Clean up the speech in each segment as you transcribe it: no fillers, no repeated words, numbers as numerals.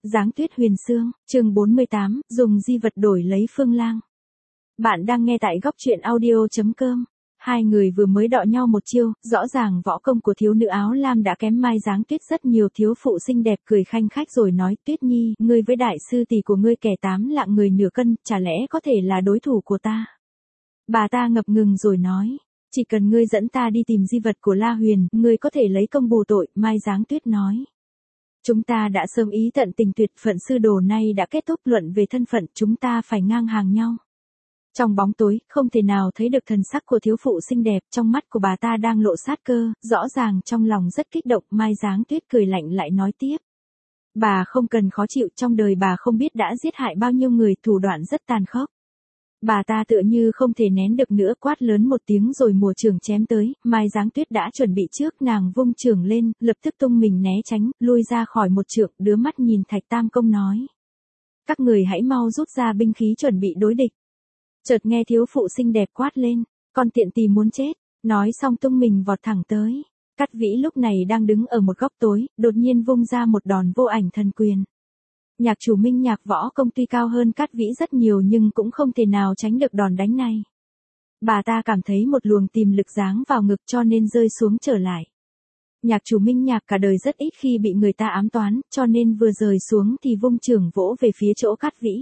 Giáng tuyết huyền xương, chương 48, dùng di vật đổi lấy phương lang. Bạn đang nghe tại góc truyện audio.com. Hai người vừa mới đọ nhau một chiêu, rõ ràng võ công của thiếu nữ áo lam đã kém Mai Giáng Tuyết rất nhiều. Thiếu phụ xinh đẹp cười khanh khách rồi nói, Tuyết Nhi, ngươi với đại sư tỷ của ngươi kẻ 8 lạng người nửa cân, chả lẽ có thể là đối thủ của ta? Bà ta ngập ngừng rồi nói, chỉ cần ngươi dẫn ta đi tìm di vật của La Huyền, ngươi có thể lấy công bù tội. Mai Giáng Tuyết nói, chúng ta đã sớm ý tận tình, tuyệt phận sư đồ nay đã kết thúc, luận về thân phận chúng ta phải ngang hàng nhau. Trong bóng tối, không thể nào thấy được thần sắc của thiếu phụ xinh đẹp, trong mắt của bà ta đang lộ sát cơ, rõ ràng trong lòng rất kích động. Mai Giáng Tuyết cười lạnh lại nói tiếp, bà không cần khó chịu, trong đời bà không biết đã giết hại bao nhiêu người, thủ đoạn rất tàn khốc. Bà ta tựa như không thể nén được nữa, quát lớn một tiếng rồi mùa chưởng chém tới. Mai Giáng Tuyết đã chuẩn bị trước, nàng vung chưởng lên, lập tức tung mình né tránh, lui ra khỏi một chưởng, đưa mắt nhìn Thạch Tam Công nói, các người hãy mau rút ra binh khí chuẩn bị đối địch. Chợt nghe thiếu phụ xinh đẹp quát lên, con tiện tỳ muốn chết, nói xong tung mình vọt thẳng tới. Cát Vĩ lúc này đang đứng ở một góc tối, đột nhiên vung ra một đòn vô ảnh thần quyền. Nhạc chủ Minh Nhạc võ công tuy cao hơn Cát Vĩ rất nhiều nhưng cũng không thể nào tránh được đòn đánh này. Bà ta cảm thấy một luồng tiềm lực giáng vào ngực cho nên rơi xuống trở lại. Nhạc chủ Minh Nhạc cả đời rất ít khi bị người ta ám toán, cho nên vừa rơi xuống thì vung chưởng vỗ về phía chỗ Cát Vĩ.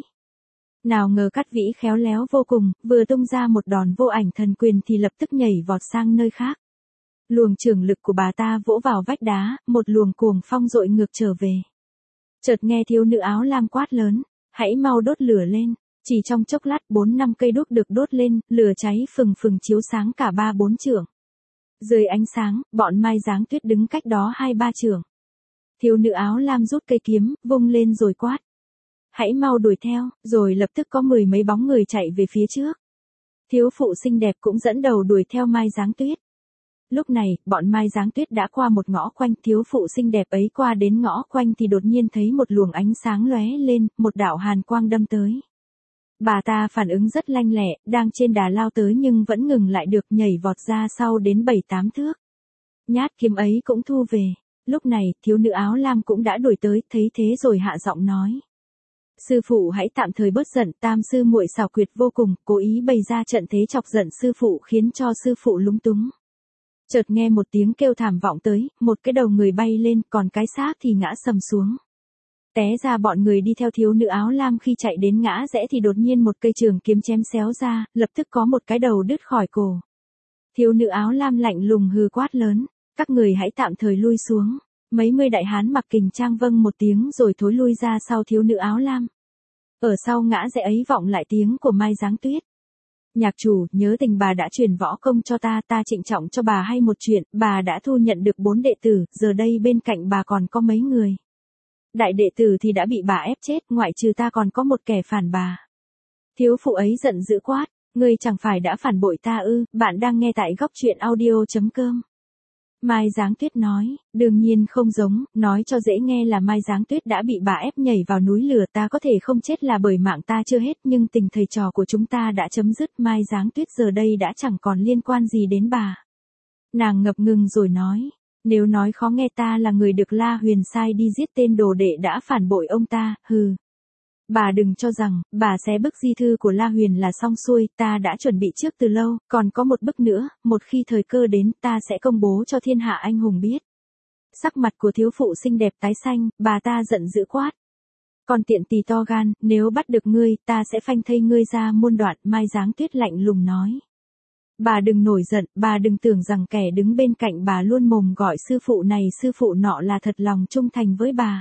Nào ngờ Cát Vĩ khéo léo vô cùng, vừa tung ra một đòn vô ảnh thần quyền thì lập tức nhảy vọt sang nơi khác. Luồng chưởng lực của bà ta vỗ vào vách đá, một luồng cuồng phong dội ngược trở về. Chợt nghe thiếu nữ áo lam quát lớn, hãy mau đốt lửa lên. Chỉ trong chốc lát 4-5 cây đuốc được đốt lên, lửa cháy phừng phừng chiếu sáng cả 3-4 chưởng. Dưới ánh sáng, bọn Mai Giáng Tuyết đứng cách đó 2-3 chưởng. Thiếu nữ áo lam rút cây kiếm, vung lên rồi quát, hãy mau đuổi theo, rồi lập tức có 10 mấy bóng người chạy về phía trước. Thiếu phụ xinh đẹp cũng dẫn đầu đuổi theo Mai Giáng Tuyết. Lúc này, bọn Mai Giáng Tuyết đã qua một ngõ quanh, thiếu phụ xinh đẹp ấy qua đến ngõ quanh thì đột nhiên thấy một luồng ánh sáng lóe lên, một đạo hàn quang đâm tới. Bà ta phản ứng rất lanh lẹ, đang trên đà lao tới nhưng vẫn ngừng lại được, nhảy vọt ra sau đến 7-8 thước. Nhát kiếm ấy cũng thu về. Lúc này, thiếu nữ áo lam cũng đã đuổi tới, thấy thế rồi hạ giọng nói, sư phụ hãy tạm thời bớt giận, tam sư muội xảo quyệt vô cùng, cố ý bày ra trận thế chọc giận sư phụ khiến cho sư phụ lúng túng. Chợt nghe một tiếng kêu thảm vọng tới, một cái đầu người bay lên, còn cái xác thì ngã sầm xuống. Té ra bọn người đi theo thiếu nữ áo lam khi chạy đến ngã rẽ thì đột nhiên một cây trường kiếm chém xéo ra, lập tức có một cái đầu đứt khỏi cổ. Thiếu nữ áo lam lạnh lùng hừ quát lớn, các người hãy tạm thời lui xuống. Mấy mươi đại hán mặc kình trang vâng một tiếng rồi thối lui ra sau thiếu nữ áo lam. Ở sau ngã rẽ ấy vọng lại tiếng của Mai Giáng Tuyết. Nhạc chủ, nhớ tình bà đã truyền võ công cho ta, ta trịnh trọng cho bà hay một chuyện, bà đã thu nhận được 4 đệ tử, giờ đây bên cạnh bà còn có mấy người. Đại đệ tử thì đã bị bà ép chết, ngoại trừ ta còn có một kẻ phản bà. Thiếu phụ ấy giận dữ quát, ngươi chẳng phải đã phản bội ta ư? Bạn đang nghe tại góc truyện audio.com. Mai Giáng Tuyết nói, đương nhiên không giống, nói cho dễ nghe là Mai Giáng Tuyết đã bị bà ép nhảy vào núi lửa, ta có thể không chết là bởi mạng ta chưa hết, nhưng tình thầy trò của chúng ta đã chấm dứt. Mai Giáng Tuyết giờ đây đã chẳng còn liên quan gì đến bà. Nàng ngập ngừng rồi nói, nếu nói khó nghe, ta là người được La Huyền sai đi giết tên đồ đệ đã phản bội ông ta, hừ. Bà đừng cho rằng, bà xé bức di thư của La Huyền là xong xuôi, ta đã chuẩn bị trước từ lâu, còn có một bức nữa, một khi thời cơ đến, ta sẽ công bố cho thiên hạ anh hùng biết. Sắc mặt của thiếu phụ xinh đẹp tái xanh, bà ta giận dữ quát. Còn tiện tỳ to gan, nếu bắt được ngươi, ta sẽ phanh thây ngươi ra muôn đoạn. Mai Giáng Tuyết lạnh lùng nói. Bà đừng nổi giận, bà đừng tưởng rằng kẻ đứng bên cạnh bà luôn mồm gọi sư phụ này sư phụ nọ là thật lòng trung thành với bà.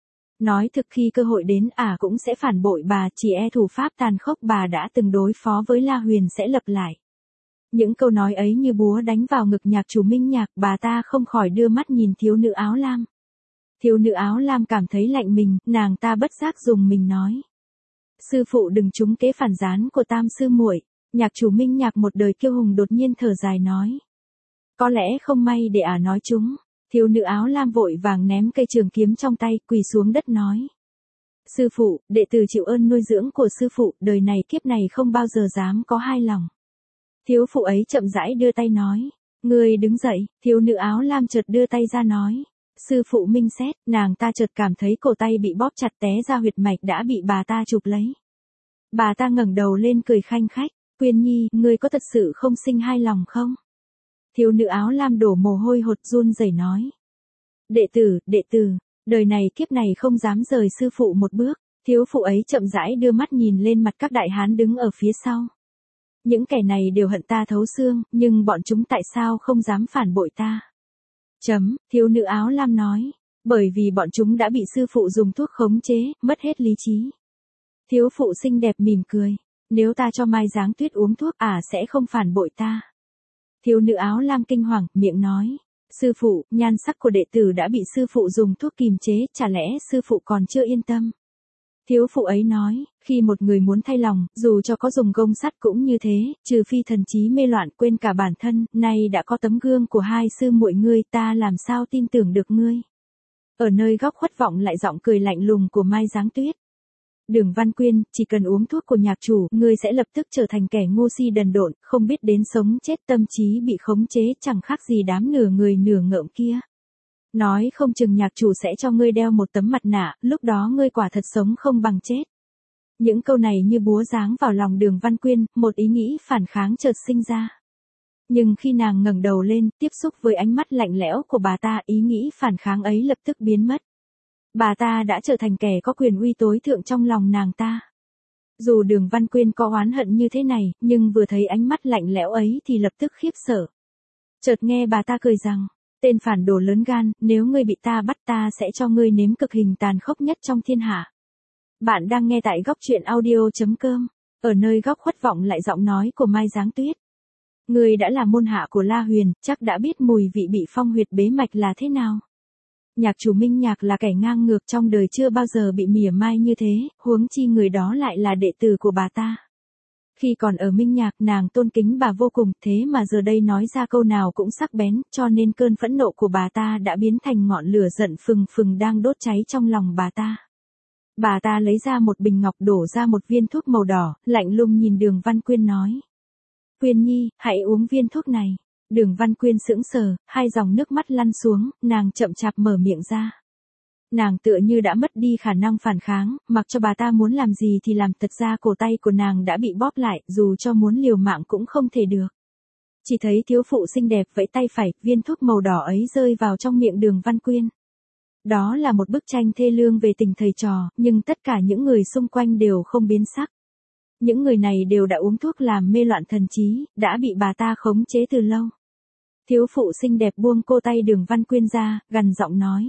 Nói thực khi cơ hội đến cũng sẽ phản bội bà, chỉ e thủ pháp tàn khốc bà đã từng đối phó với La Huyền sẽ lặp lại. Những câu nói ấy như búa đánh vào ngực nhạc chủ Minh Nhạc, bà ta không khỏi đưa mắt nhìn thiếu nữ áo lam. Thiếu nữ áo lam cảm thấy lạnh mình, nàng ta bất giác dùng mình nói. Sư phụ đừng trúng kế phản gián của tam sư muội. Nhạc chủ Minh Nhạc một đời kiêu hùng đột nhiên thở dài nói. Có lẽ không may để nói chúng. Thiếu nữ áo lam vội vàng ném cây trường kiếm trong tay, quỳ xuống đất nói. Sư phụ, đệ tử chịu ơn nuôi dưỡng của sư phụ, đời này kiếp này không bao giờ dám có hai lòng. Thiếu phụ ấy chậm rãi đưa tay nói. Ngươi đứng dậy, thiếu nữ áo lam chợt đưa tay ra nói. Sư phụ minh xét, nàng ta chợt cảm thấy cổ tay bị bóp chặt té ra huyệt mạch đã bị bà ta chụp lấy. Bà ta ngẩng đầu lên cười khanh khách, Quyên Nhi, ngươi có thật sự không sinh hai lòng không? Thiếu nữ áo lam đổ mồ hôi hột run rẩy nói. Đệ tử, đời này kiếp này không dám rời sư phụ một bước. Thiếu phụ ấy chậm rãi đưa mắt nhìn lên mặt các đại hán đứng ở phía sau. Những kẻ này đều hận ta thấu xương, nhưng bọn chúng tại sao không dám phản bội ta? Thiếu nữ áo lam nói, bởi vì bọn chúng đã bị sư phụ dùng thuốc khống chế, mất hết lý trí. Thiếu phụ xinh đẹp mỉm cười, nếu ta cho Mai Giáng Tuyết uống thuốc sẽ không phản bội ta. Thiếu nữ áo lam kinh hoàng, miệng nói, sư phụ, nhan sắc của đệ tử đã bị sư phụ dùng thuốc kìm chế, chả lẽ sư phụ còn chưa yên tâm? Thiếu phụ ấy nói, khi một người muốn thay lòng, dù cho có dùng gông sắt cũng như thế, trừ phi thần trí mê loạn quên cả bản thân, nay đã có tấm gương của hai sư muội ngươi, ta làm sao tin tưởng được ngươi. Ở nơi góc khuất vọng lại giọng cười lạnh lùng của Mai Giáng Tuyết. Đường Văn Quyên, chỉ cần uống thuốc của nhạc chủ, ngươi sẽ lập tức trở thành kẻ ngu si đần độn, không biết đến sống chết, tâm trí bị khống chế, chẳng khác gì đám nửa người nửa ngợm kia. Nói không chừng nhạc chủ sẽ cho ngươi đeo một tấm mặt nạ, lúc đó ngươi quả thật sống không bằng chết. Những câu này như búa giáng vào lòng Đường Văn Quyên, một ý nghĩ phản kháng chợt sinh ra. Nhưng khi nàng ngẩng đầu lên, tiếp xúc với ánh mắt lạnh lẽo của bà ta, ý nghĩ phản kháng ấy lập tức biến mất. Bà ta đã trở thành kẻ có quyền uy tối thượng trong lòng nàng ta. Dù Đường Văn Quyên có oán hận như thế này, nhưng vừa thấy ánh mắt lạnh lẽo ấy thì lập tức khiếp sợ. Chợt nghe bà ta cười rằng, tên phản đồ lớn gan, nếu ngươi bị ta bắt ta sẽ cho ngươi nếm cực hình tàn khốc nhất trong thiên hạ. Bạn đang nghe tại góc truyện audio.com, ở nơi góc khuất vọng lại giọng nói của Mai Giáng Tuyết. Ngươi đã là môn hạ của La Huyền, chắc đã biết mùi vị bị phong huyệt bế mạch là thế nào. Nhạc chủ Minh Nhạc là kẻ ngang ngược trong đời chưa bao giờ bị mỉa mai như thế, huống chi người đó lại là đệ tử của bà ta. Khi còn ở Minh Nhạc nàng tôn kính bà vô cùng, thế mà giờ đây nói ra câu nào cũng sắc bén, cho nên cơn phẫn nộ của bà ta đã biến thành ngọn lửa giận phừng phừng đang đốt cháy trong lòng bà ta. Bà ta lấy ra một bình ngọc đổ ra một viên thuốc màu đỏ, lạnh lùng nhìn Đường Văn Quyên nói. Quyên Nhi, hãy uống viên thuốc này. Đường Văn Quyên sững sờ, hai dòng nước mắt lăn xuống, nàng chậm chạp mở miệng ra. Nàng tựa như đã mất đi khả năng phản kháng, mặc cho bà ta muốn làm gì thì làm, thật ra cổ tay của nàng đã bị bóp lại, dù cho muốn liều mạng cũng không thể được. Chỉ thấy thiếu phụ xinh đẹp vẫy tay phải, viên thuốc màu đỏ ấy rơi vào trong miệng Đường Văn Quyên. Đó là một bức tranh thê lương về tình thầy trò, nhưng tất cả những người xung quanh đều không biến sắc. Những người này đều đã uống thuốc làm mê loạn thần trí, đã bị bà ta khống chế từ lâu. Thiếu phụ xinh đẹp buông cô tay Đường Văn Quyên ra, gằn giọng nói.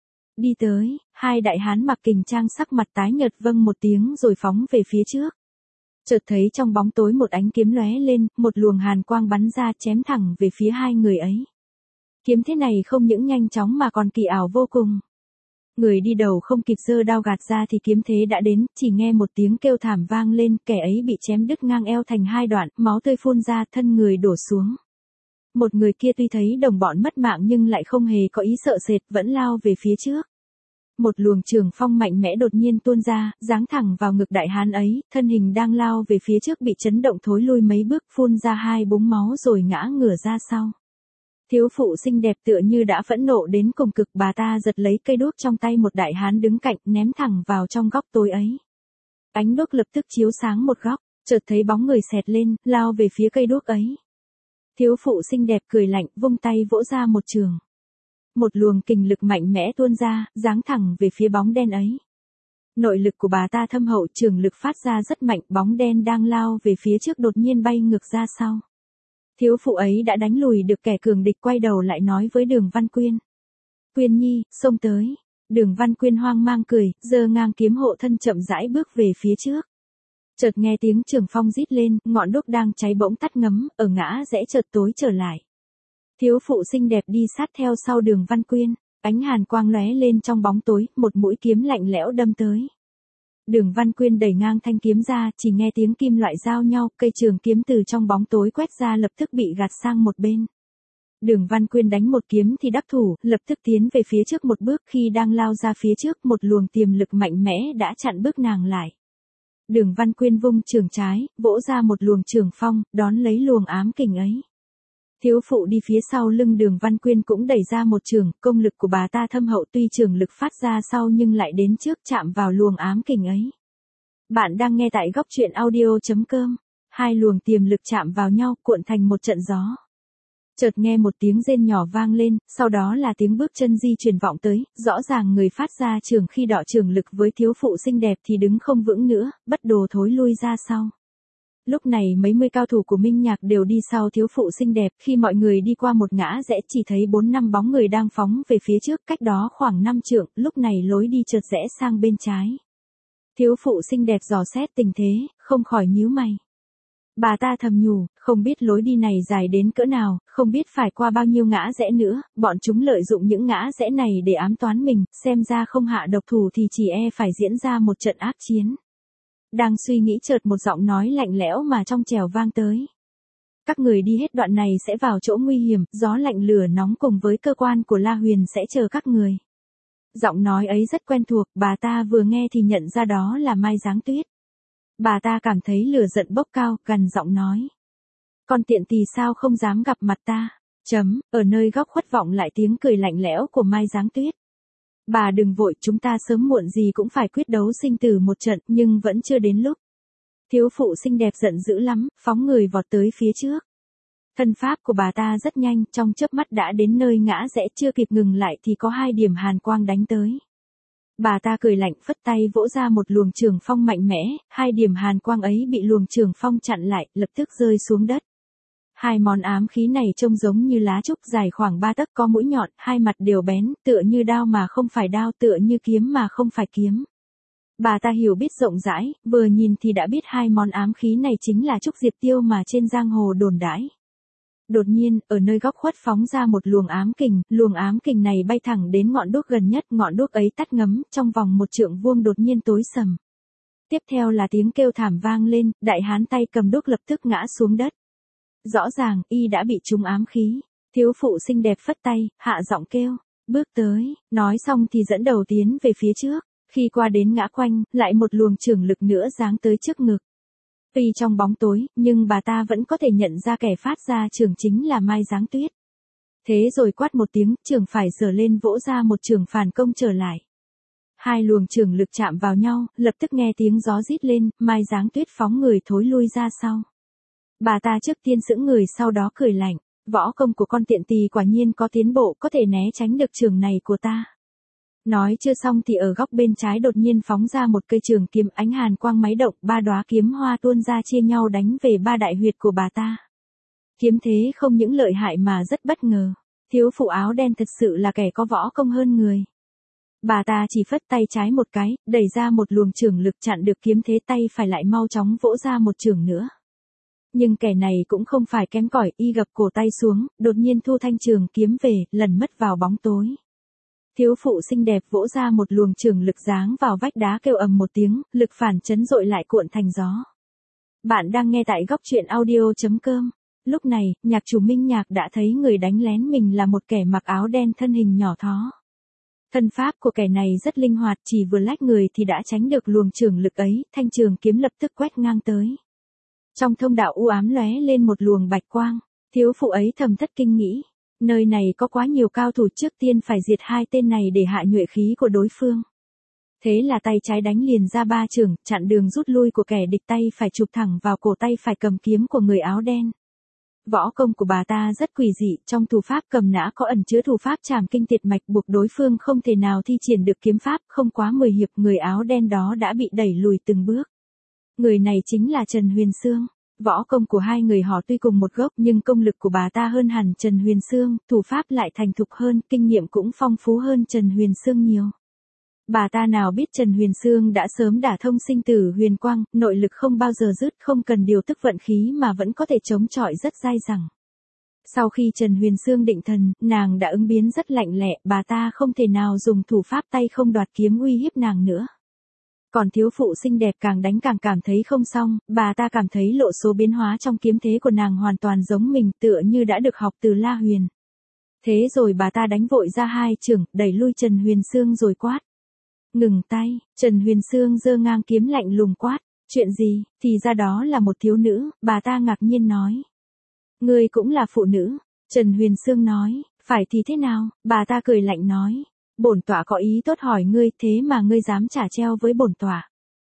Đi tới, hai đại hán mặc kình trang sắc mặt tái nhợt vâng một tiếng rồi phóng về phía trước. Chợt thấy trong bóng tối một ánh kiếm lóe lên, một luồng hàn quang bắn ra chém thẳng về phía hai người ấy. Kiếm thế này không những nhanh chóng mà còn kỳ ảo vô cùng. Người đi đầu không kịp giơ đao gạt ra thì kiếm thế đã đến, chỉ nghe một tiếng kêu thảm vang lên, kẻ ấy bị chém đứt ngang eo thành hai đoạn, máu tươi phun ra, thân người đổ xuống. Một người kia tuy thấy đồng bọn mất mạng nhưng lại không hề có ý sợ sệt, vẫn lao về phía trước. Một luồng trường phong mạnh mẽ đột nhiên tuôn ra, giáng thẳng vào ngực đại hán ấy, thân hình đang lao về phía trước bị chấn động thối lui mấy bước, phun ra hai búng máu rồi ngã ngửa ra sau. Thiếu phụ xinh đẹp tựa như đã phẫn nộ đến cùng cực, bà ta giật lấy cây đuốc trong tay một đại hán đứng cạnh, ném thẳng vào trong góc tối ấy. Ánh đuốc lập tức chiếu sáng một góc, chợt thấy bóng người xẹt lên, lao về phía cây đuốc ấy. Thiếu phụ xinh đẹp cười lạnh, vung tay vỗ ra một trường. Một luồng kình lực mạnh mẽ tuôn ra, giáng thẳng về phía bóng đen ấy. Nội lực của bà ta thâm hậu, trường lực phát ra rất mạnh, bóng đen đang lao về phía trước đột nhiên bay ngược ra sau. Thiếu phụ ấy đã đánh lùi được kẻ cường địch, quay đầu lại nói với Đường Văn Quyên. Quyên Nhi, xông tới. Đường Văn Quyên hoang mang cười, giơ ngang kiếm hộ thân chậm rãi bước về phía trước. Chợt nghe tiếng trường phong rít lên, ngọn đuốc đang cháy bỗng tắt ngấm, ở ngã rẽ chợt tối trở lại. Thiếu phụ xinh đẹp đi sát theo sau Đường Văn Quyên, ánh hàn quang lóe lên trong bóng tối, một mũi kiếm lạnh lẽo đâm tới. Đường Văn Quyên đẩy ngang thanh kiếm ra, chỉ nghe tiếng kim loại giao nhau, cây trường kiếm từ trong bóng tối quét ra lập tức bị gạt sang một bên. Đường Văn Quyên đánh một kiếm thì đắc thủ, lập tức tiến về phía trước một bước, khi đang lao ra phía trước một luồng tiềm lực mạnh mẽ đã chặn bước nàng lại. Đường Văn Quyên vung trường trái, vỗ ra một luồng trường phong, đón lấy luồng ám kình ấy. Thiếu phụ đi phía sau lưng Đường Văn Quyên cũng đẩy ra một trường, công lực của bà ta thâm hậu tuy trường lực phát ra sau nhưng lại đến trước chạm vào luồng ám kình ấy. Bạn đang nghe tại góc truyện audio.com. Hai luồng tiềm lực chạm vào nhau cuộn thành một trận gió. Chợt nghe một tiếng rên nhỏ vang lên, sau đó là tiếng bước chân di chuyển vọng tới, rõ ràng người phát ra trường khi đọ trường lực với thiếu phụ xinh đẹp thì đứng không vững nữa, bất đồ thối lui ra sau. Lúc này mấy mươi cao thủ của Minh Nhạc đều đi sau thiếu phụ xinh đẹp, khi mọi người đi qua một ngã rẽ chỉ thấy 4-5 bóng người đang phóng về phía trước, cách đó khoảng 5 trượng, lúc này lối đi chợt rẽ sang bên trái. Thiếu phụ xinh đẹp dò xét tình thế, không khỏi nhíu mày. Bà ta thầm nhủ, không biết lối đi này dài đến cỡ nào, không biết phải qua bao nhiêu ngã rẽ nữa, bọn chúng lợi dụng những ngã rẽ này để ám toán mình, xem ra không hạ độc thủ thì chỉ phải diễn ra một trận ác chiến. Đang suy nghĩ chợt một giọng nói lạnh lẽo mà trong trẻo vang tới. Các người đi hết đoạn này sẽ vào chỗ nguy hiểm, gió lạnh lửa nóng cùng với cơ quan của La Huyền sẽ chờ các người. Giọng nói ấy rất quen thuộc, bà ta vừa nghe thì nhận ra đó là Mai Giáng Tuyết. Bà ta cảm thấy lửa giận bốc cao, gằn giọng nói. Con tiện tỳ sao không dám gặp mặt ta? Ở nơi góc khuất vọng lại tiếng cười lạnh lẽo của Mai Giáng Tuyết. Bà đừng vội, chúng ta sớm muộn gì cũng phải quyết đấu sinh tử một trận, nhưng vẫn chưa đến lúc. Thiếu phụ xinh đẹp giận dữ lắm, phóng người vọt tới phía trước. Thân pháp của bà ta rất nhanh, trong chớp mắt đã đến nơi ngã rẽ, chưa kịp ngừng lại thì có 2 điểm hàn quang đánh tới. Bà ta cười lạnh phất tay vỗ ra một luồng trường phong mạnh mẽ, 2 điểm hàn quang ấy bị luồng trường phong chặn lại, lập tức rơi xuống đất. 2 món ám khí này trông giống như lá trúc dài khoảng 3 tấc có mũi nhọn, 2 mặt đều bén, tựa như đao mà không phải đao, tựa như kiếm mà không phải kiếm. Bà ta hiểu biết rộng rãi, vừa nhìn thì đã biết 2 món ám khí này chính là trúc diệp tiêu mà trên giang hồ đồn đãi. Đột nhiên, ở nơi góc khuất phóng ra một luồng ám kình này bay thẳng đến ngọn đuốc gần nhất, ngọn đuốc ấy tắt ngấm, trong vòng 1 trượng vuông đột nhiên tối sầm. Tiếp theo là tiếng kêu thảm vang lên, đại hán tay cầm đuốc lập tức ngã xuống đất. Rõ ràng, y đã bị trúng ám khí. Thiếu phụ xinh đẹp phất tay, hạ giọng kêu, bước tới, nói xong thì dẫn đầu tiến về phía trước. Khi qua đến ngã quanh, lại một luồng trường lực nữa giáng tới trước ngực. Tuy trong bóng tối, nhưng bà ta vẫn có thể nhận ra kẻ phát ra trường chính là Mai Giáng Tuyết. Thế rồi quát một tiếng, trường phải giở lên vỗ ra một trường phản công trở lại. 2 luồng trường lực chạm vào nhau, lập tức nghe tiếng gió rít lên, Mai Giáng Tuyết phóng người thối lui ra sau. Bà ta trước tiên sững người sau đó cười lạnh, võ công của con tiện tỳ quả nhiên có tiến bộ, có thể né tránh được trường này của ta. Nói chưa xong thì ở góc bên trái đột nhiên phóng ra một cây trường kiếm, ánh hàn quang máy động, 3 đóa kiếm hoa tuôn ra chia nhau đánh về 3 đại huyệt của bà ta. Kiếm thế không những lợi hại mà rất bất ngờ. Thiếu phụ áo đen thật sự là kẻ có võ công hơn người. Bà ta chỉ phất tay trái một cái, đẩy ra một luồng trường lực chặn được kiếm thế, tay phải lại mau chóng vỗ ra một trường nữa. Nhưng kẻ này cũng không phải kém cỏi, y gập cổ tay xuống, đột nhiên thu thanh trường kiếm về, lần mất vào bóng tối. Thiếu phụ xinh đẹp vỗ ra một luồng trường lực giáng vào vách đá, kêu ầm một tiếng, lực phản chấn dội lại cuộn thành gió. Bạn đang nghe tại góc truyện audio.com. Lúc này, nhạc chủ Minh Nhạc đã thấy người đánh lén mình là một kẻ mặc áo đen thân hình nhỏ thó. Thân pháp của kẻ này rất linh hoạt, chỉ vừa lách người thì đã tránh được luồng trường lực ấy, thanh trường kiếm lập tức quét ngang tới. Trong thông đạo u ám lóe lên một luồng bạch quang, thiếu phụ ấy thầm thất kinh nghĩ, nơi này có quá nhiều cao thủ, trước tiên phải diệt 2 tên này để hạ nhuệ khí của đối phương. Thế là tay trái đánh liền ra 3 chưởng, chặn đường rút lui của kẻ địch, tay phải chụp thẳng vào cổ tay phải cầm kiếm của người áo đen. Võ công của bà ta rất quỷ dị, trong thủ pháp cầm nã có ẩn chứa thủ pháp trảm kinh tiệt mạch, buộc đối phương không thể nào thi triển được kiếm pháp, không quá 10 hiệp người áo đen đó đã bị đẩy lùi từng bước. Người này chính là Trần Huyền Xương. Võ công của 2 người họ tuy cùng một gốc nhưng công lực của bà ta hơn hẳn Trần Huyền Xương, thủ pháp lại thành thục hơn, kinh nghiệm cũng phong phú hơn Trần Huyền Xương nhiều. Bà ta nào biết Trần Huyền Xương đã sớm đả thông sinh tử huyền quang, nội lực không bao giờ dứt, không cần điều tức vận khí mà vẫn có thể chống chọi rất dai dẳng. Sau khi Trần Huyền Xương định thần, nàng đã ứng biến rất lạnh lẹ, bà ta không thể nào dùng thủ pháp tay không đoạt kiếm uy hiếp nàng nữa. Còn thiếu phụ xinh đẹp càng đánh càng cảm thấy không xong, bà ta cảm thấy lộ số biến hóa trong kiếm thế của nàng hoàn toàn giống mình, tựa như đã được học từ La Huyền. Thế rồi bà ta đánh vội ra 2 chưởng, đẩy lui Trần Huyền Xương rồi quát. Ngừng tay, Trần Huyền Xương giơ ngang kiếm lạnh lùng quát. Chuyện gì, thì ra đó là một thiếu nữ, bà ta ngạc nhiên nói. Ngươi cũng là phụ nữ, Trần Huyền Sương nói, phải thì thế nào, bà ta cười lạnh nói. Bổn tọa có ý tốt hỏi ngươi, thế mà ngươi dám trả treo với bổn tọa.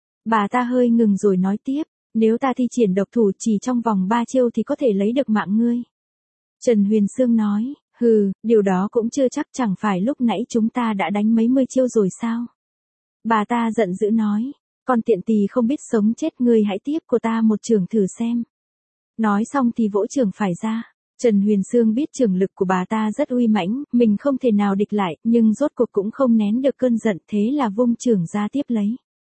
Bà ta hơi ngừng rồi nói tiếp, nếu ta thi triển độc thủ chỉ trong vòng 3 chiêu thì có thể lấy được mạng ngươi. Trần Huyền Sương nói, hừ, điều đó cũng chưa chắc, chẳng phải lúc nãy chúng ta đã đánh mấy mươi chiêu rồi sao? Bà ta giận dữ nói, con tiện tỳ không biết sống chết, ngươi hãy tiếp của ta một chưởng thử xem. Nói xong thì vỗ chưởng phải ra. Trần Huyền Sương biết chưởng lực của bà ta rất uy mãnh, mình không thể nào địch lại, nhưng rốt cuộc cũng không nén được cơn giận, thế là vung chưởng ra tiếp lấy.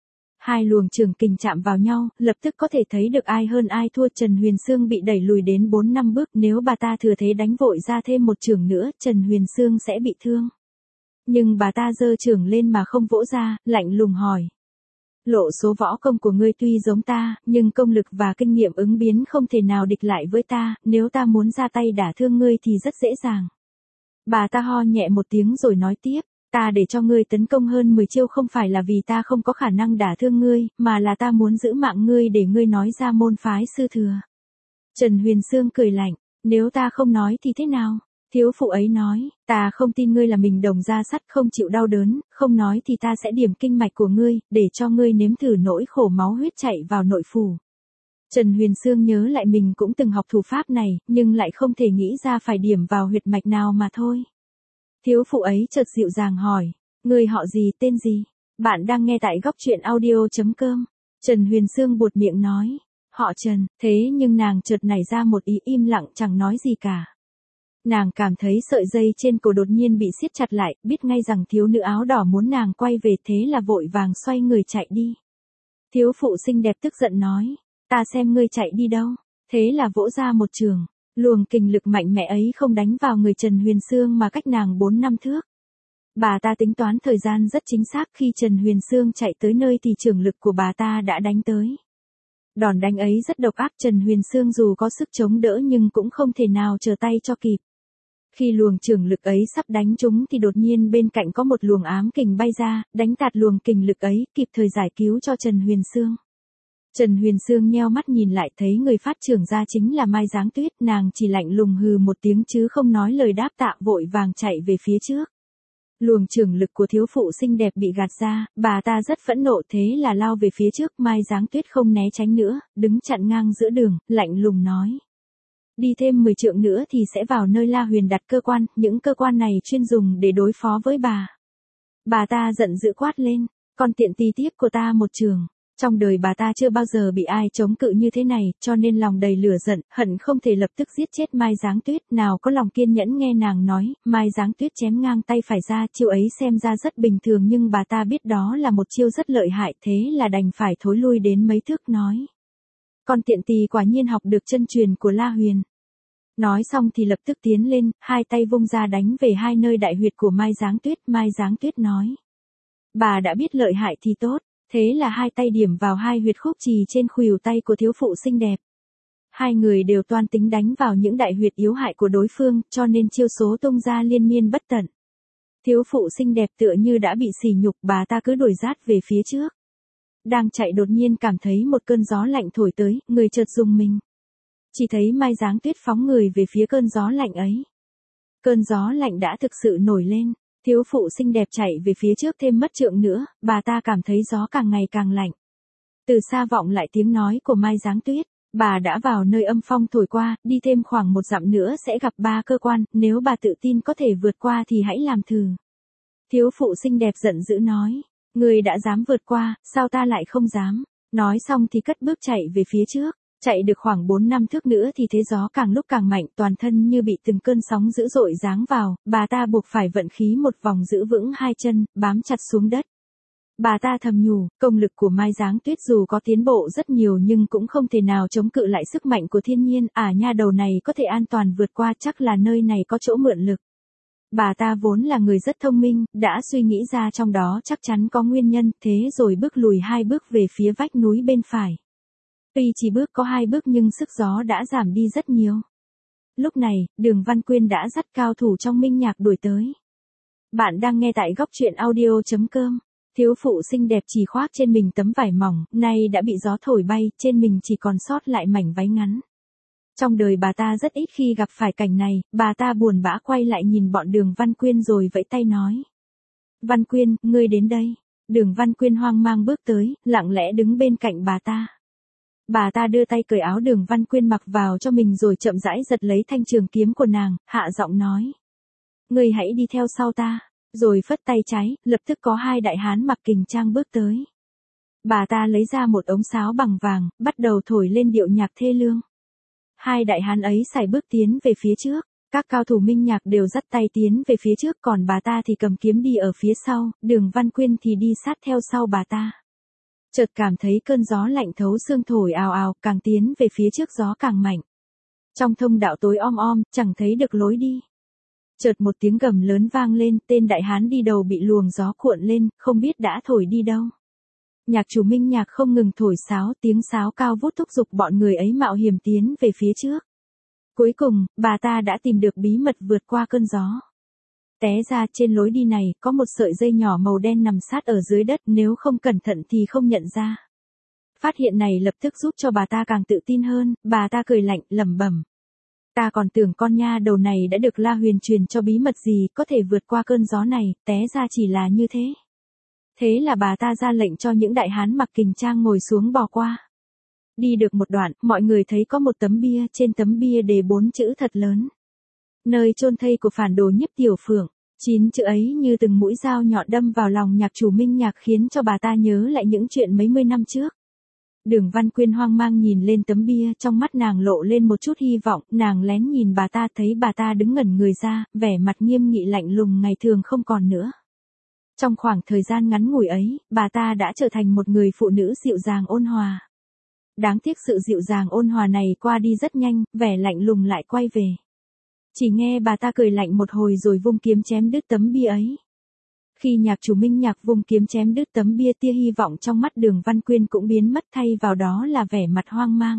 Hai luồng chưởng kình chạm vào nhau, lập tức có thể thấy được ai hơn ai thua. Trần Huyền Sương bị đẩy lùi đến 4-5 bước, nếu bà ta thừa thế đánh vội ra thêm một chưởng nữa, Trần Huyền Sương sẽ bị thương. Nhưng bà ta giơ chưởng lên mà không vỗ ra, lạnh lùng hỏi. Lộ số võ công của ngươi tuy giống ta, nhưng công lực và kinh nghiệm ứng biến không thể nào địch lại với ta, nếu ta muốn ra tay đả thương ngươi thì rất dễ dàng. Bà ta ho nhẹ một tiếng rồi nói tiếp, ta để cho ngươi tấn công hơn 10 chiêu không phải là vì ta không có khả năng đả thương ngươi, mà là ta muốn giữ mạng ngươi để ngươi nói ra môn phái sư thừa. Trần Huyền Sương cười lạnh, nếu ta không nói thì thế nào? Thiếu phụ ấy nói, ta không tin ngươi là mình đồng da sắt không chịu đau đớn, không nói thì ta sẽ điểm kinh mạch của ngươi, để cho ngươi nếm thử nỗi khổ máu huyết chảy vào nội phủ. Trần Huyền Sương nhớ lại mình cũng từng học thủ pháp này, nhưng lại không thể nghĩ ra phải điểm vào huyệt mạch nào mà thôi. Thiếu phụ ấy chợt dịu dàng hỏi, ngươi họ gì, tên gì? Bạn đang nghe tại góc truyện audio.com. Trần Huyền Sương buột miệng nói, họ Trần, thế nhưng nàng chợt nảy ra một ý, im lặng chẳng nói gì cả. Nàng cảm thấy sợi dây trên cổ đột nhiên bị siết chặt lại, biết ngay rằng thiếu nữ áo đỏ muốn nàng quay về, thế là vội vàng xoay người chạy đi. Thiếu phụ xinh đẹp tức giận nói, ta xem ngươi chạy đi đâu, thế là vỗ ra một chưởng, luồng kình lực mạnh mẽ ấy không đánh vào người Trần Huyền Sương mà cách nàng 4-5 thước. Bà ta tính toán thời gian rất chính xác, khi Trần Huyền Sương chạy tới nơi thì chưởng lực của bà ta đã đánh tới. Đòn đánh ấy rất độc ác, Trần Huyền Sương dù có sức chống đỡ nhưng cũng không thể nào trở tay cho kịp. Khi luồng chưởng lực ấy sắp đánh trúng thì đột nhiên bên cạnh có một luồng ám kình bay ra, đánh tạt luồng kình lực ấy, kịp thời giải cứu cho Trần Huyền Sương. Trần Huyền Sương nheo mắt nhìn lại, thấy người phát chưởng ra chính là Mai Giáng Tuyết, nàng chỉ lạnh lùng hừ một tiếng chứ không nói lời đáp tạ, vội vàng chạy về phía trước. Luồng chưởng lực của thiếu phụ xinh đẹp bị gạt ra, bà ta rất phẫn nộ, thế là lao về phía trước. Mai Giáng Tuyết không né tránh nữa, đứng chặn ngang giữa đường, lạnh lùng nói. Đi thêm 10 trượng nữa thì sẽ vào nơi La Huyền đặt cơ quan, những cơ quan này chuyên dùng để đối phó với bà. Bà ta giận dữ quát lên, con tiện tỳ tiếp của ta một chưởng. Trong đời bà ta chưa bao giờ bị ai chống cự như thế này, cho nên lòng đầy lửa giận, hận không thể lập tức giết chết Mai Giáng Tuyết, nào có lòng kiên nhẫn nghe nàng nói. Mai Giáng Tuyết chém ngang tay phải ra, chiêu ấy xem ra rất bình thường nhưng bà ta biết đó là một chiêu rất lợi hại, thế là đành phải thối lui đến mấy thước nói. Con tiện tỳ quả nhiên học được chân truyền của La Huyền. Nói xong thì lập tức tiến lên, hai tay vung ra đánh về hai nơi đại huyệt của Mai Giáng Tuyết. Mai Giáng Tuyết nói, bà đã biết lợi hại thì tốt. Thế là hai tay điểm vào hai huyệt khúc trì trên khuỷu tay của thiếu phụ xinh đẹp. Hai người đều toan tính đánh vào những đại huyệt yếu hại của đối phương, cho nên chiêu số tung ra liên miên bất tận. Thiếu phụ xinh đẹp tựa như đã bị sỉ nhục, bà ta cứ đuổi rát về phía trước. Đang chạy đột nhiên cảm thấy một cơn gió lạnh thổi tới, người chợt rùng mình. Chỉ thấy Mai Giáng Tuyết phóng người về phía cơn gió lạnh ấy. Cơn gió lạnh đã thực sự nổi lên. Thiếu phụ xinh đẹp chạy về phía trước thêm mất trượng nữa, bà ta cảm thấy gió càng ngày càng lạnh. Từ xa vọng lại tiếng nói của Mai Giáng Tuyết, bà đã vào nơi âm phong thổi qua, đi thêm khoảng 1 dặm nữa sẽ gặp 3 cơ quan, nếu bà tự tin có thể vượt qua thì hãy làm thử. Thiếu phụ xinh đẹp giận dữ nói, người đã dám vượt qua, sao ta lại không dám? Nói xong thì cất bước chạy về phía trước. Chạy được khoảng 4-5 thước nữa thì thế gió càng lúc càng mạnh, toàn thân như bị từng cơn sóng dữ dội giáng vào, bà ta buộc phải vận khí một vòng giữ vững hai chân, bám chặt xuống đất. Bà ta thầm nhủ, công lực của Mai Giáng Tuyết dù có tiến bộ rất nhiều nhưng cũng không thể nào chống cự lại sức mạnh của thiên nhiên, nha đầu này có thể an toàn vượt qua, chắc là nơi này có chỗ mượn lực. Bà ta vốn là người rất thông minh, đã suy nghĩ ra trong đó chắc chắn có nguyên nhân, thế rồi bước lùi 2 bước về phía vách núi bên phải. Tuy chỉ bước có 2 bước nhưng sức gió đã giảm đi rất nhiều. Lúc này, Đường Văn Quyên đã dắt cao thủ trong minh nhạc đuổi tới. Bạn đang nghe tại góc truyện audio.com. Thiếu phụ xinh đẹp chỉ khoác trên mình tấm vải mỏng, nay đã bị gió thổi bay, trên mình chỉ còn sót lại mảnh váy ngắn. Trong đời bà ta rất ít khi gặp phải cảnh này, bà ta buồn bã quay lại nhìn bọn Đường Văn Quyên rồi vẫy tay nói. Văn Quyên, ngươi đến đây. Đường Văn Quyên hoang mang bước tới, lặng lẽ đứng bên cạnh bà ta. Bà ta đưa tay cởi áo Đường Văn Quyên mặc vào cho mình rồi chậm rãi giật lấy thanh trường kiếm của nàng, hạ giọng nói. Ngươi hãy đi theo sau ta. Rồi phất tay trái, lập tức có hai đại hán mặc kình trang bước tới. Bà ta lấy ra một ống sáo bằng vàng, bắt đầu thổi lên điệu nhạc thê lương. Hai đại hán ấy sải bước tiến về phía trước, các cao thủ minh nhạc đều dắt tay tiến về phía trước, còn bà ta thì cầm kiếm đi ở phía sau, Đường Văn Quyên thì đi sát theo sau bà ta. Chợt cảm thấy cơn gió lạnh thấu xương thổi ào ào, càng tiến về phía trước gió càng mạnh. Trong thông đạo tối om om, chẳng thấy được lối đi. Chợt một tiếng gầm lớn vang lên, tên đại hán đi đầu bị luồng gió cuộn lên, không biết đã thổi đi đâu. Nhạc chủ minh nhạc không ngừng thổi sáo, tiếng sáo cao vút thúc giục bọn người ấy mạo hiểm tiến về phía trước. Cuối cùng, bà ta đã tìm được bí mật vượt qua cơn gió. Té ra trên lối đi này có một sợi dây nhỏ màu đen nằm sát ở dưới đất, nếu không cẩn thận thì không nhận ra. Phát hiện này lập tức giúp cho bà ta càng tự tin hơn, bà ta cười lạnh, lẩm bẩm. Ta còn tưởng con nha đầu này đã được La Huyền truyền cho bí mật gì có thể vượt qua cơn gió này, té ra chỉ là như thế. Thế là bà ta ra lệnh cho những đại hán mặc kình trang ngồi xuống bò qua. Đi được một đoạn, mọi người thấy có một tấm bia, trên tấm bia đề 4 chữ thật lớn. Nơi chôn thây của phản đồ Nhiếp Tiểu Phượng. 9 chữ ấy như từng mũi dao nhọn đâm vào lòng nhạc chủ minh nhạc, khiến cho bà ta nhớ lại những chuyện mấy mươi năm trước. Đường Văn Quyên hoang mang nhìn lên tấm bia, trong mắt nàng lộ lên một chút hy vọng, nàng lén nhìn bà ta, thấy bà ta đứng ngẩn người ra, vẻ mặt nghiêm nghị lạnh lùng ngày thường không còn nữa. Trong khoảng thời gian ngắn ngủi ấy, bà ta đã trở thành một người phụ nữ dịu dàng ôn hòa. Đáng tiếc sự dịu dàng ôn hòa này qua đi rất nhanh, vẻ lạnh lùng lại quay về. Chỉ nghe bà ta cười lạnh một hồi rồi vung kiếm chém đứt tấm bia ấy. Khi nhạc chủ minh nhạc vung kiếm chém đứt tấm bia, tia hy vọng trong mắt Đường Văn Quyên cũng biến mất, thay vào đó là vẻ mặt hoang mang.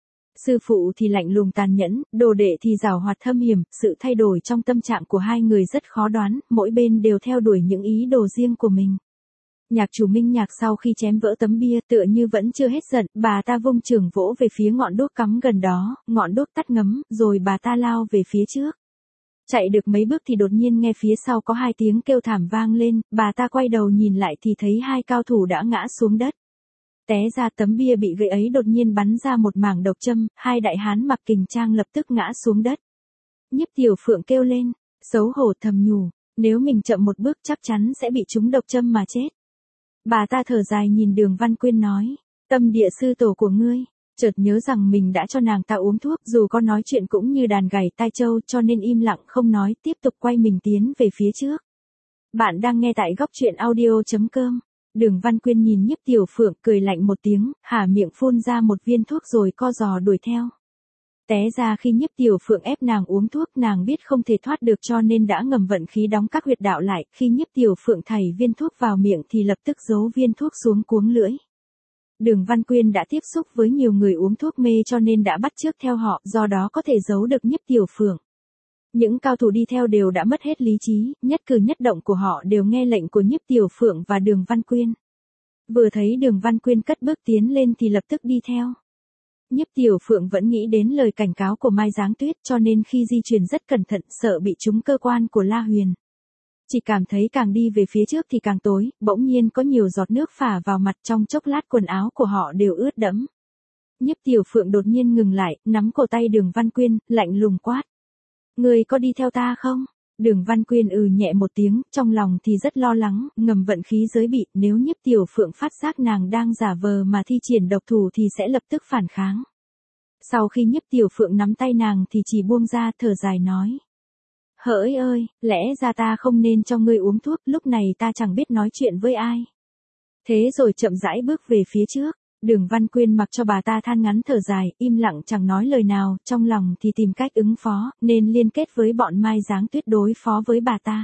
Sư phụ thì lạnh lùng tàn nhẫn, đồ đệ thì giàu hoạt thâm hiểm, sự thay đổi trong tâm trạng của hai người rất khó đoán, mỗi bên đều theo đuổi những ý đồ riêng của mình. Nhạc chủ minh nhạc sau khi chém vỡ tấm bia tựa như vẫn chưa hết giận, bà ta vung chưởng vỗ về phía ngọn đuốc cắm gần đó, ngọn đuốc tắt ngấm, rồi bà ta lao về phía trước. Chạy được mấy bước thì đột nhiên nghe phía sau có hai tiếng kêu thảm vang lên, bà ta quay đầu nhìn lại thì thấy hai cao thủ đã ngã xuống đất. Té ra tấm bia bị gãy ấy đột nhiên bắn ra một mảng độc châm, hai đại hán mặc kình trang lập tức ngã xuống đất. Nhiếp Tiểu Phượng kêu lên, xấu hổ thầm nhủ, nếu mình chậm một bước chắc chắn sẽ bị trúng độc châm mà chết. Bà ta thở dài nhìn Đường Văn Quyên nói, tâm địa sư tổ của ngươi. Chợt nhớ rằng mình đã cho nàng ta uống thuốc, dù có nói chuyện cũng như đàn gảy tai trâu, cho nên im lặng không nói, tiếp tục quay mình tiến về phía trước. Bạn đang nghe tại góc truyện audio.com. Đường Văn Quyên nhìn Nhiếp Tiểu Phượng cười lạnh một tiếng, há miệng phun ra một viên thuốc rồi co giò đuổi theo. Té ra khi Nhiếp Tiểu Phượng ép nàng uống thuốc, nàng biết không thể thoát được cho nên đã ngầm vận khí đóng các huyệt đạo lại, khi Nhiếp Tiểu Phượng thảy viên thuốc vào miệng thì lập tức giấu viên thuốc xuống cuống lưỡi. Đường Văn Quyên đã tiếp xúc với nhiều người uống thuốc mê cho nên đã bắt chước theo họ, do đó có thể giấu được Nhiếp Tiểu Phượng. Những cao thủ đi theo đều đã mất hết lý trí, nhất cử nhất động của họ đều nghe lệnh của Nhiếp Tiểu Phượng và Đường Văn Quyên. Vừa thấy Đường Văn Quyên cất bước tiến lên thì lập tức đi theo. Nhiếp Tiểu Phượng vẫn nghĩ đến lời cảnh cáo của Mai Giáng Tuyết cho nên khi di chuyển rất cẩn thận, sợ bị trúng cơ quan của La Huyền. Chỉ cảm thấy càng đi về phía trước thì càng tối, bỗng nhiên có nhiều giọt nước phả vào mặt, trong chốc lát quần áo của họ đều ướt đẫm. Nhiếp Tiểu Phượng đột nhiên ngừng lại, nắm cổ tay Đường Văn Quyên, lạnh lùng quát. Ngươi có đi theo ta không? Đường Văn Quyên nhẹ một tiếng, trong lòng thì rất lo lắng, ngầm vận khí giới bị, nếu Nhiếp Tiểu Phượng phát giác nàng đang giả vờ mà thi triển độc thủ thì sẽ lập tức phản kháng. Sau khi Nhiếp Tiểu Phượng nắm tay nàng thì chỉ buông ra, thở dài nói. Hỡi ơi, lẽ ra ta không nên cho ngươi uống thuốc, lúc này ta chẳng biết nói chuyện với ai. Thế rồi chậm rãi bước về phía trước, Đường Văn Quyên mặc cho bà ta than ngắn thở dài, im lặng chẳng nói lời nào, trong lòng thì tìm cách ứng phó, nên liên kết với bọn Mai Giáng Tuyết đối phó với bà ta.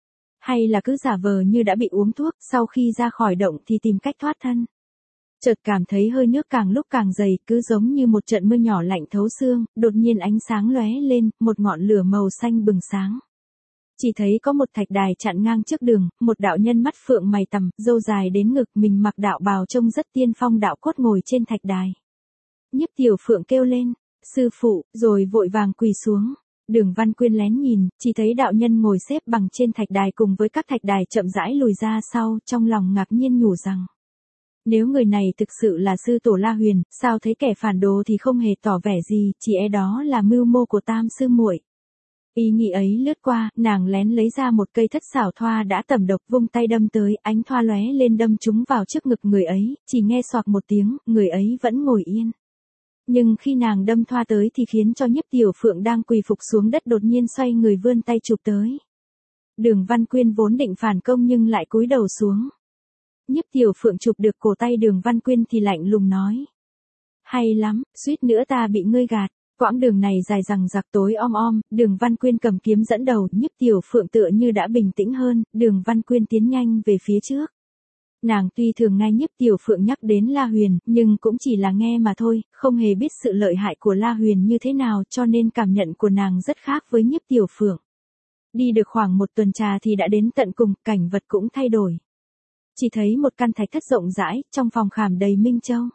Hay là cứ giả vờ như đã bị uống thuốc, sau khi ra khỏi động thì tìm cách thoát thân. Chợt cảm thấy hơi nước càng lúc càng dày, cứ giống như một trận mưa nhỏ lạnh thấu xương, đột nhiên ánh sáng lóe lên, một ngọn lửa màu xanh bừng sáng. Chỉ thấy có một thạch đài chặn ngang trước đường, một đạo nhân mắt phượng mày tằm, râu dài đến ngực, mình mặc đạo bào trông rất tiên phong đạo cốt ngồi trên thạch đài. Nhiếp Tiểu Phượng kêu lên, sư phụ, rồi vội vàng quỳ xuống. Đường Văn Quyên lén nhìn, chỉ thấy đạo nhân ngồi xếp bằng trên thạch đài cùng với các thạch đài chậm rãi lùi ra sau, trong lòng ngạc nhiên nhủ rằng. Nếu người này thực sự là sư tổ La Huyền, sao thấy kẻ phản đồ thì không hề tỏ vẻ gì, chỉ e đó là mưu mô của Tam sư muội. Ý nghĩ ấy lướt qua, nàng lén lấy ra một cây thất xảo thoa đã tẩm độc vung tay đâm tới, ánh thoa lóe lên đâm trúng vào trước ngực người ấy, chỉ nghe xoạc một tiếng, người ấy vẫn ngồi yên. Nhưng khi nàng đâm thoa tới thì khiến cho Nhiếp Tiểu Phượng đang quỳ phục xuống đất đột nhiên xoay người vươn tay chụp tới. Đường Văn Quyên vốn định phản công nhưng lại cúi đầu xuống. Nhiếp Tiểu Phượng chụp được cổ tay Đường Văn Quyên thì lạnh lùng nói. Hay lắm, suýt nữa ta bị ngươi gạt. Quãng đường này dài dằng dặc tối om, Đường Văn Quyên cầm kiếm dẫn đầu, Nhiếp Tiểu Phượng tựa như đã bình tĩnh hơn, Đường Văn Quyên tiến nhanh về phía trước. Nàng tuy thường nghe Nhiếp Tiểu Phượng nhắc đến La Huyền, nhưng cũng chỉ là nghe mà thôi, không hề biết sự lợi hại của La Huyền như thế nào cho nên cảm nhận của nàng rất khác với Nhiếp Tiểu Phượng. Đi được khoảng một tuần trà thì đã đến tận cùng, cảnh vật cũng thay đổi. Chỉ thấy một căn thạch thất rộng rãi, trong phòng khảm đầy minh châu.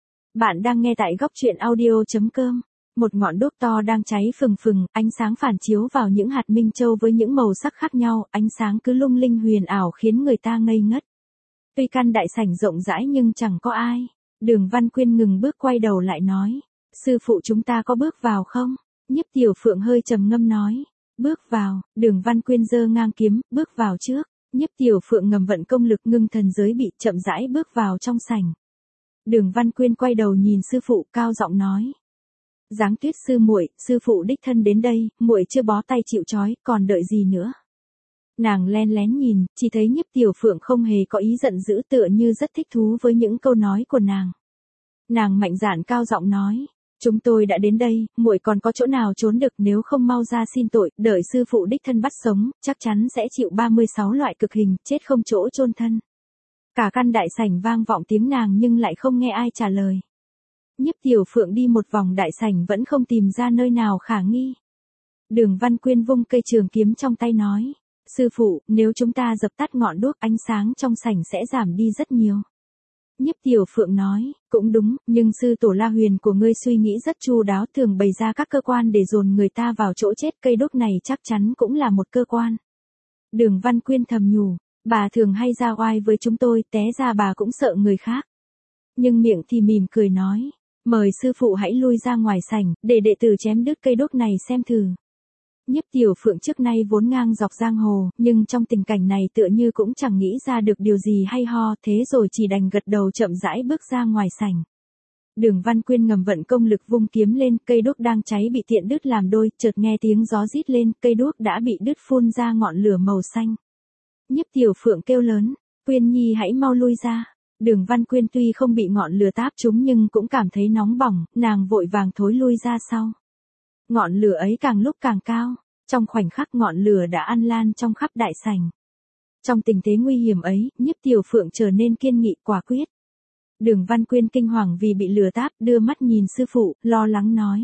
Bạn đang nghe tại góc truyện audio.com. Một ngọn đuốc to đang cháy phừng phừng, ánh sáng phản chiếu vào những hạt minh châu với những màu sắc khác nhau, ánh sáng cứ lung linh huyền ảo khiến người ta ngây ngất. Tuy căn đại sảnh rộng rãi nhưng chẳng có ai. Đường Văn Quyên ngừng bước quay đầu lại nói. Sư phụ chúng ta có bước vào không? Nhiếp Tiểu Phượng hơi trầm ngâm nói. Bước vào, Đường Văn Quyên giơ ngang kiếm, bước vào trước. Nhiếp Tiểu Phượng ngầm vận công lực ngưng thần giới bị chậm rãi bước vào trong sảnh. Đường Văn Quyên quay đầu nhìn sư phụ cao giọng nói. Giáng Tuyết sư muội, sư phụ đích thân đến đây, muội chưa bó tay chịu trói, còn đợi gì nữa? Nàng len lén nhìn, chỉ thấy Nhiếp Tiểu Phượng không hề có ý giận dữ tựa như rất thích thú với những câu nói của nàng. Nàng mạnh dạn cao giọng nói, chúng tôi đã đến đây, muội còn có chỗ nào trốn được nếu không mau ra xin tội, đợi sư phụ đích thân bắt sống, chắc chắn sẽ chịu 36 loại cực hình, chết không chỗ chôn thân. Cả căn đại sảnh vang vọng tiếng nàng nhưng lại không nghe ai trả lời. Nhiếp Tiểu Phượng đi một vòng đại sảnh vẫn không tìm ra nơi nào khả nghi. Đường Văn Quyên vung cây trường kiếm trong tay nói. Sư phụ, nếu chúng ta dập tắt ngọn đuốc ánh sáng trong sảnh sẽ giảm đi rất nhiều. Nhiếp Tiểu Phượng nói, cũng đúng, nhưng sư tổ La Huyền của ngươi suy nghĩ rất chu đáo thường bày ra các cơ quan để dồn người ta vào chỗ chết, cây đuốc này chắc chắn cũng là một cơ quan. Đường Văn Quyên thầm nhủ, bà thường hay ra oai với chúng tôi, té ra bà cũng sợ người khác. Nhưng miệng thì mỉm cười nói, mời sư phụ hãy lui ra ngoài sảnh, để đệ tử chém đứt cây đuốc này xem thử. Nhiếp Tiểu Phượng trước nay vốn ngang dọc giang hồ, nhưng trong tình cảnh này tựa như cũng chẳng nghĩ ra được điều gì hay ho, thế rồi chỉ đành gật đầu chậm rãi bước ra ngoài sảnh. Đường Văn Quyên ngầm vận công lực vung kiếm lên, cây đuốc đang cháy bị tiện đứt làm đôi, chợt nghe tiếng gió rít lên, cây đuốc đã bị đứt phun ra ngọn lửa màu xanh. Nhiếp Tiểu Phượng kêu lớn, Quyên Nhi hãy mau lui ra. Đường Văn Quyên tuy không bị ngọn lửa táp trúng nhưng cũng cảm thấy nóng bỏng, nàng vội vàng thối lui ra sau. Ngọn lửa ấy càng lúc càng cao, trong khoảnh khắc ngọn lửa đã ăn lan trong khắp đại sảnh. Trong tình thế nguy hiểm ấy, Nhiếp Tiểu Phượng trở nên kiên nghị quả quyết. Đường Văn Quyên kinh hoàng vì bị lửa táp, đưa mắt nhìn sư phụ, lo lắng nói.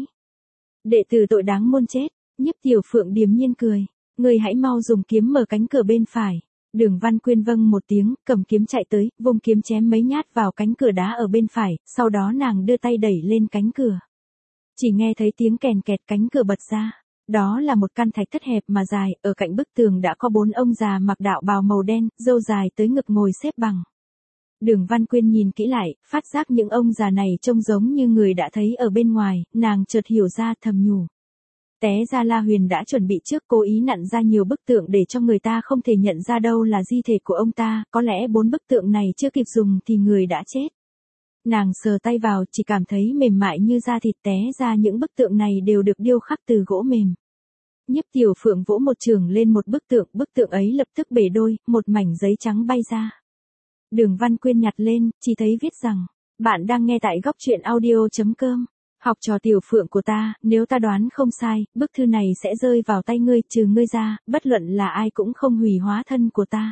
Đệ tử tội đáng muôn chết. Nhiếp Tiểu Phượng điềm nhiên cười. Người hãy mau dùng kiếm mở cánh cửa bên phải. Đường Văn Quyên vâng một tiếng, cầm kiếm chạy tới, vung kiếm chém mấy nhát vào cánh cửa đá ở bên phải, sau đó nàng đưa tay đẩy lên cánh cửa. Chỉ nghe thấy tiếng kèn kẹt, cánh cửa bật ra. Đó là một căn thạch thất hẹp mà dài, ở cạnh bức tường đã có 4 ông già mặc đạo bào màu đen, râu dài tới ngực ngồi xếp bằng. Đường Văn Quyên nhìn kỹ lại, phát giác những ông già này trông giống như người đã thấy ở bên ngoài, nàng chợt hiểu ra thầm nhủ. Té ra La Huyền đã chuẩn bị trước, cố ý nặn ra nhiều bức tượng để cho người ta không thể nhận ra đâu là di thể của ông ta, có lẽ 4 bức tượng này chưa kịp dùng thì người đã chết. Nàng sờ tay vào, chỉ cảm thấy mềm mại như da thịt, té ra những bức tượng này đều được điêu khắc từ gỗ mềm. Nhiếp Tiểu Phượng vỗ một chưởng lên một bức tượng ấy lập tức bể đôi, một mảnh giấy trắng bay ra. Đường Văn Quyên nhặt lên, chỉ thấy viết rằng, bạn đang nghe tại góc truyện audio.com. Học trò Tiểu Phượng của ta, nếu ta đoán không sai, bức thư này sẽ rơi vào tay ngươi, trừ ngươi ra, bất luận là ai cũng không hủy hóa thân của ta.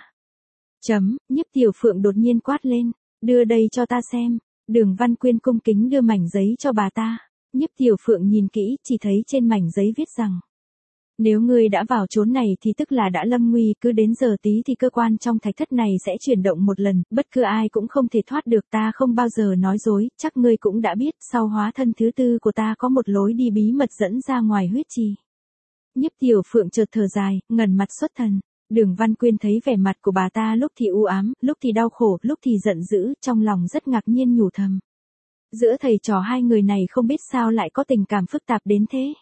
Nhiếp Tiểu Phượng đột nhiên quát lên, đưa đây cho ta xem. Đường Văn Quyên cung kính đưa mảnh giấy cho bà ta. Nhiếp Tiểu Phượng nhìn kỹ, chỉ thấy trên mảnh giấy viết rằng, Nếu ngươi đã vào chốn này thì tức là đã lâm nguy, cứ đến giờ tí thì cơ quan trong thạch thất này sẽ chuyển động một lần, bất cứ ai cũng không thể thoát được, ta không bao giờ nói dối, chắc ngươi cũng đã biết, sau hóa thân thứ tư của ta có một lối đi bí mật dẫn ra ngoài huyết trì. Nhiếp Tiểu Phượng chợt thở dài, ngẩn mặt xuất thần. Đường Văn Quyên thấy vẻ mặt của bà ta lúc thì u ám, lúc thì đau khổ, lúc thì giận dữ, trong lòng rất ngạc nhiên nhủ thầm. Giữa thầy trò hai người này không biết sao lại có tình cảm phức tạp đến thế.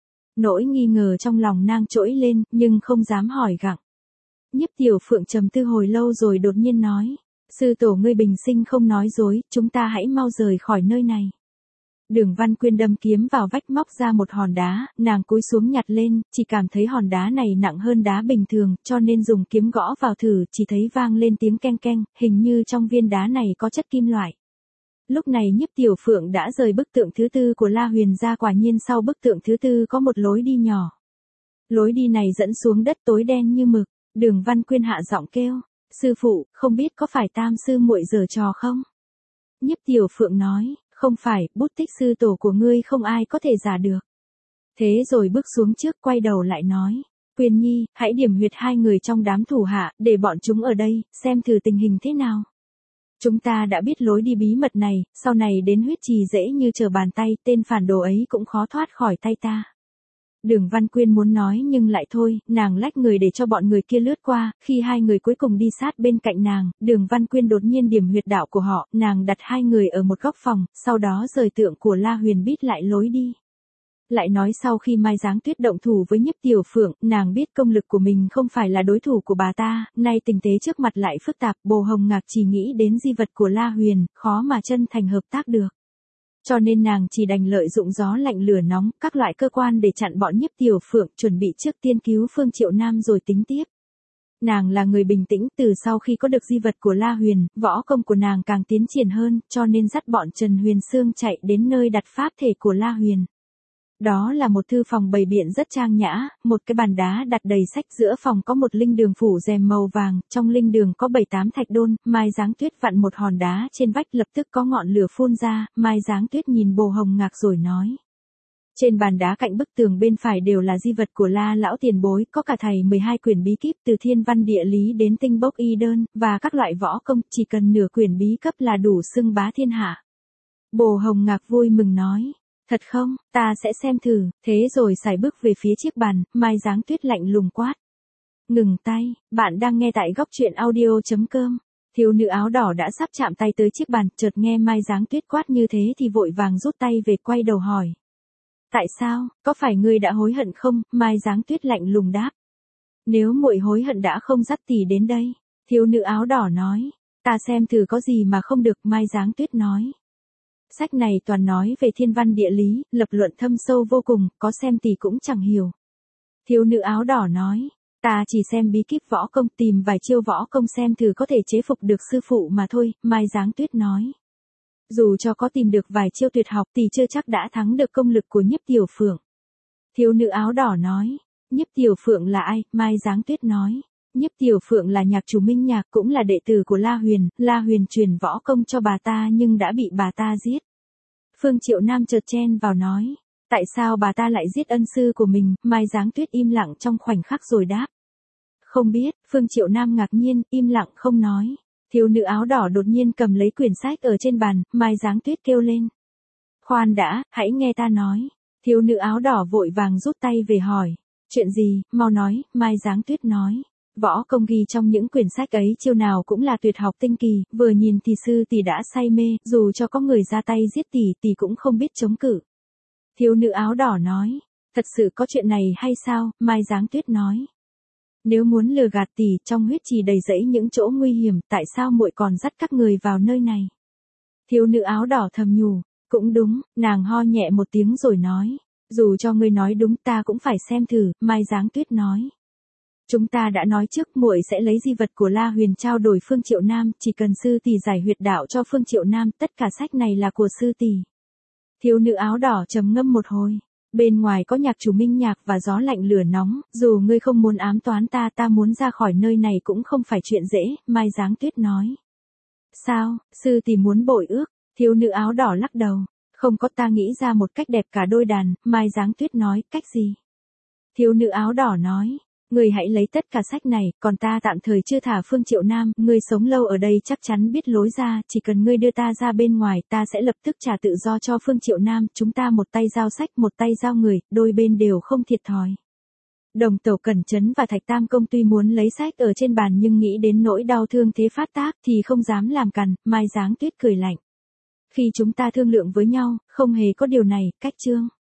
Nỗi nghi ngờ trong lòng nàng trỗi lên, nhưng không dám hỏi gặng. Nhiếp Tiểu Phượng trầm tư hồi lâu rồi đột nhiên nói. Sư tổ ngươi bình sinh không nói dối, chúng ta hãy mau rời khỏi nơi này. Đường Văn Quyên đâm kiếm vào vách móc ra một hòn đá, nàng cúi xuống nhặt lên, chỉ cảm thấy hòn đá này nặng hơn đá bình thường, cho nên dùng kiếm gõ vào thử, chỉ thấy vang lên tiếng keng keng, hình như trong viên đá này có chất kim loại. Lúc này Nhiếp Tiểu Phượng đã rời bức tượng thứ tư của La Huyền ra, quả nhiên sau bức tượng thứ tư có một lối đi nhỏ. Lối đi này dẫn xuống đất tối đen như mực, Đường Văn Quyên hạ giọng kêu, sư phụ, không biết có phải Tam sư muội giở trò không? Nhiếp Tiểu Phượng nói, không phải, bút tích sư tổ của ngươi không ai có thể giả được. Thế rồi bước xuống trước quay đầu lại nói, Quyên Nhi, hãy điểm huyệt hai người trong đám thủ hạ, để bọn chúng ở đây, xem thử tình hình thế nào. Chúng ta đã biết lối đi bí mật này, sau này đến huyết trì dễ như trở bàn tay, tên phản đồ ấy cũng khó thoát khỏi tay ta. Đường Văn Quyên muốn nói nhưng lại thôi, nàng lách người để cho bọn người kia lướt qua, khi hai người cuối cùng đi sát bên cạnh nàng, Đường Văn Quyên đột nhiên điểm huyệt đạo của họ, nàng đặt hai người ở một góc phòng, sau đó rời tượng của La Huyền bít lại lối đi. Lại nói sau khi Mai Giáng Tuyết động thủ với Nhiếp Tiểu Phượng, nàng biết công lực của mình không phải là đối thủ của bà ta, nay tình thế trước mặt lại phức tạp, Bồ Hồng Ngạc chỉ nghĩ đến di vật của La Huyền, khó mà chân thành hợp tác được. Cho nên nàng chỉ đành lợi dụng gió lạnh lửa nóng, các loại cơ quan để chặn bọn Nhiếp Tiểu Phượng, chuẩn bị trước tiên cứu Phương Triệu Nam rồi tính tiếp. Nàng là người bình tĩnh, từ sau khi có được di vật của La Huyền, võ công của nàng càng tiến triển hơn, cho nên dắt bọn Trần Huyền Sương chạy đến nơi đặt pháp thể của La Huyền. Đó là một thư phòng bày biện rất trang nhã, một cái bàn đá đặt đầy sách, giữa phòng có một linh đường phủ rèm màu vàng, trong linh đường có 7-8 thạch đôn, Mai Giáng Tuyết vặn một hòn đá trên vách, lập tức có ngọn lửa phun ra, Mai Giáng Tuyết nhìn Bồ Hồng Ngạc rồi nói. Trên bàn đá cạnh bức tường bên phải đều là di vật của La lão tiền bối, có cả thầy 12 quyển bí kíp từ thiên văn địa lý đến tinh bốc y đơn, và các loại võ công, chỉ cần nửa quyển bí cấp là đủ xưng bá thiên hạ. Bồ Hồng Ngạc vui mừng nói. Thật không, ta sẽ xem thử, thế rồi sải bước về phía chiếc bàn, Mai Giáng Tuyết lạnh lùng quát. Ngừng tay, bạn đang nghe tại góc truyện audio.com. Thiếu nữ áo đỏ đã sắp chạm tay tới chiếc bàn, chợt nghe Mai Giáng Tuyết quát như thế thì vội vàng rút tay về, quay đầu hỏi. Tại sao, có phải ngươi đã hối hận không? Mai Giáng Tuyết lạnh lùng đáp. Nếu muội hối hận đã không dắt tỷ đến đây. Thiếu nữ áo đỏ nói. Ta xem thử có gì mà không được, Mai Giáng Tuyết nói. Sách này toàn nói về thiên văn địa lý, lập luận thâm sâu vô cùng, có xem tỷ cũng chẳng hiểu. Thiếu nữ áo đỏ nói, ta chỉ xem bí kíp võ công, tìm vài chiêu võ công xem thử có thể chế phục được sư phụ mà thôi, Mai Giáng Tuyết nói. Dù cho có tìm được vài chiêu tuyệt học thì chưa chắc đã thắng được công lực của Nhiếp Tiểu Phượng. Thiếu nữ áo đỏ nói, Nhiếp Tiểu Phượng là ai? Mai Giáng Tuyết nói. Nhiếp Tiểu Phượng là nhạc chủ Minh Nhạc, cũng là đệ tử của La Huyền truyền võ công cho bà ta nhưng đã bị bà ta giết. Phương Triệu Nam chợt chen vào nói, tại sao bà ta lại giết ân sư của mình? Mai Giáng Tuyết im lặng trong khoảnh khắc rồi đáp. Không biết, Phương Triệu Nam ngạc nhiên, im lặng không nói. Thiếu nữ áo đỏ đột nhiên cầm lấy quyển sách ở trên bàn, Mai Giáng Tuyết kêu lên. Khoan đã, hãy nghe ta nói. Thiếu nữ áo đỏ vội vàng rút tay về hỏi. Chuyện gì, mau nói, Mai Giáng Tuyết nói. Võ công ghi trong những quyển sách ấy chiêu nào cũng là tuyệt học tinh kỳ, vừa nhìn thì sư tỷ đã say mê, dù cho có người ra tay giết tỷ cũng không biết chống cự. Thiếu nữ áo đỏ nói, thật sự có chuyện này hay sao? Mai Giáng Tuyết nói. Nếu muốn lừa gạt tỷ, trong huyết trì đầy rẫy những chỗ nguy hiểm, tại sao muội còn dắt các người vào nơi này? Thiếu nữ áo đỏ thầm nhủ, cũng đúng, nàng ho nhẹ một tiếng rồi nói, dù cho ngươi nói đúng ta cũng phải xem thử, Mai Giáng Tuyết nói. Chúng ta đã nói trước muội sẽ lấy di vật của La Huyền trao đổi Phương Triệu Nam, chỉ cần sư tỷ giải huyệt đạo cho Phương Triệu Nam, tất cả sách này là của sư tỷ. Thiếu nữ áo đỏ trầm ngâm một hồi, bên ngoài có nhạc chủ Minh Nhạc và gió lạnh lửa nóng, dù ngươi không muốn ám toán ta muốn ra khỏi nơi này cũng không phải chuyện dễ, Mai Giáng Tuyết nói. Sao, sư tỷ muốn bội ước? Thiếu nữ áo đỏ lắc đầu, không có, ta nghĩ ra một cách đẹp cả đôi đàn, Mai Giáng Tuyết nói, cách gì? Thiếu nữ áo đỏ nói, người hãy lấy tất cả sách này, còn ta tạm thời chưa thả Phương Triệu Nam, ngươi sống lâu ở đây chắc chắn biết lối ra, chỉ cần ngươi đưa ta ra bên ngoài, ta sẽ lập tức trả tự do cho Phương Triệu Nam, chúng ta một tay giao sách, một tay giao người, đôi bên đều không thiệt thòi. Đồng Tẩu Cẩn Chấn và Thạch Tam Công tuy muốn lấy sách ở trên bàn nhưng nghĩ đến nỗi đau thương thế phát tác thì không dám làm cằn, Mai Giáng Tuyết cười lạnh. Khi chúng ta thương lượng với nhau, không hề có điều này, cách chương.